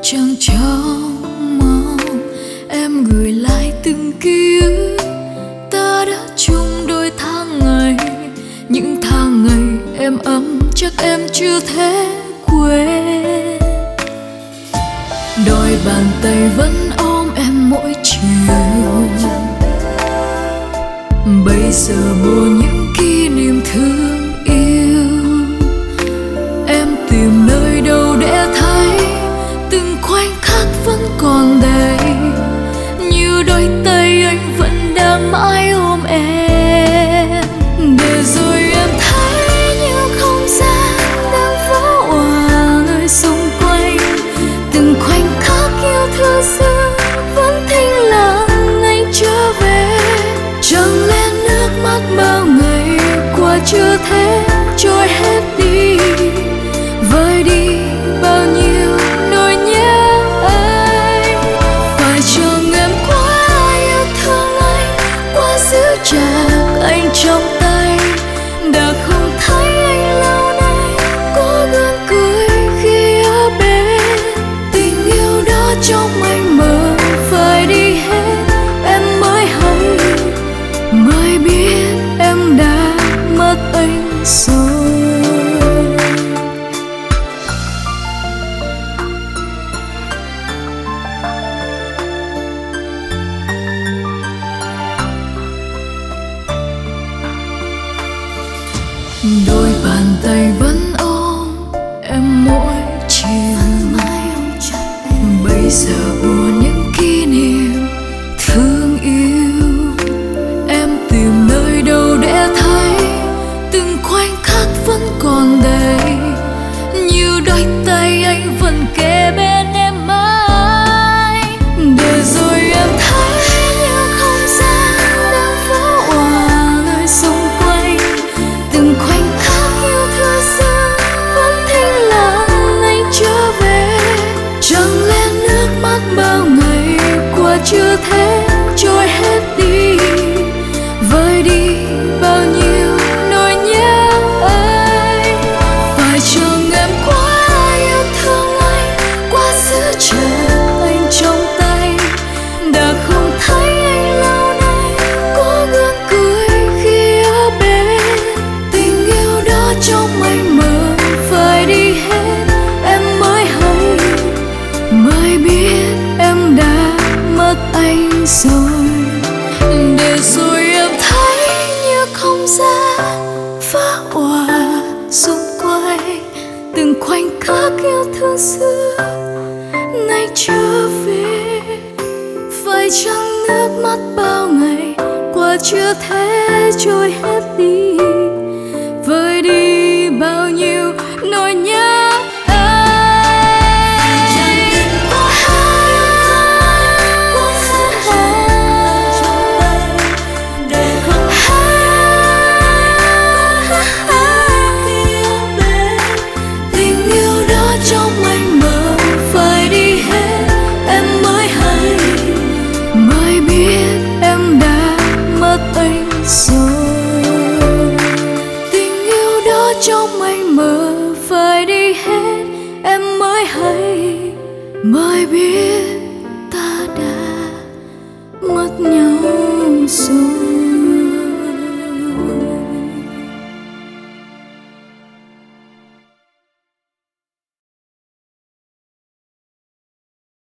chẳng trông mong em gửi lại từng ký ức ta đã chung đôi tháng ngày. Những tháng ngày êm ấm chắc em chưa thể quên. Đôi bàn tay vẫn ôm em mỗi chiều. Bây giờ buồn những kỷ niệm thương yêu. Em tìm nơi đâu để thấy từng khoảnh khắc vẫn còn đây. Như đôi tay anh vẫn đang mãi ôm em. Để rồi em thấy như không gian đang vỡ òa nơi xung quanh. Từng khoảnh khắc yêu thương xưa vẫn thinh lặng anh trở về. Chẳng lẽ nước mắt bao ngày qua chưa thể trôi hết đi. Vơi đi bao nhiêu nỗi nhớ anh. Phải chăng em quá yêu thương anh, quá giữ chặt anh trong tay. Đã không thấy anh lâu nay có gương cười khi ở bên. Tình yêu đó trong anh mơ phải đi hết. Em mới hay, mới biết em đã mất anh rồi. Đôi bàn tay vẫn ôm em mỗi chiều. Bây giờ buồn những kỷ niệm thương yêu. Em tìm nơi đâu để thấy từng khoảnh khắc vẫn còn đây. Như đôi tay anh vẫn kề bên em mãi. Để rồi em thấy như không gian đang vỡ òa nơi xung quanh. Từng khoảnh khắc yêu thương xưa vẫn thinh lặng anh trở về. Chẳng lẽ nước mắt bao ngày qua chưa thể trôi hết đi. Vơi đi bao nhiêu nỗi nhớ anh. Phải chăng em quá yêu thương anh, quá giữ chặt anh trong tay. Đã không thấy anh lâu nay có gương cười khi ở bên. Tình yêu đó trong anh mơ phải đi hết. Em mới hay, mới biết em đã mất anh rồi. Để rồi em thấy như không gian vỡ òa xung quanh. Từng khoảnh khắc yêu thương xưa nay trở về. Phải chăng nước mắt bao ngày qua chưa thể trôi hết đi. Vơi đi bao nhiêu nỗi nhớ rồi. Tình yêu đó trong anh mơ phải đi hết. Em mới hay, mới biết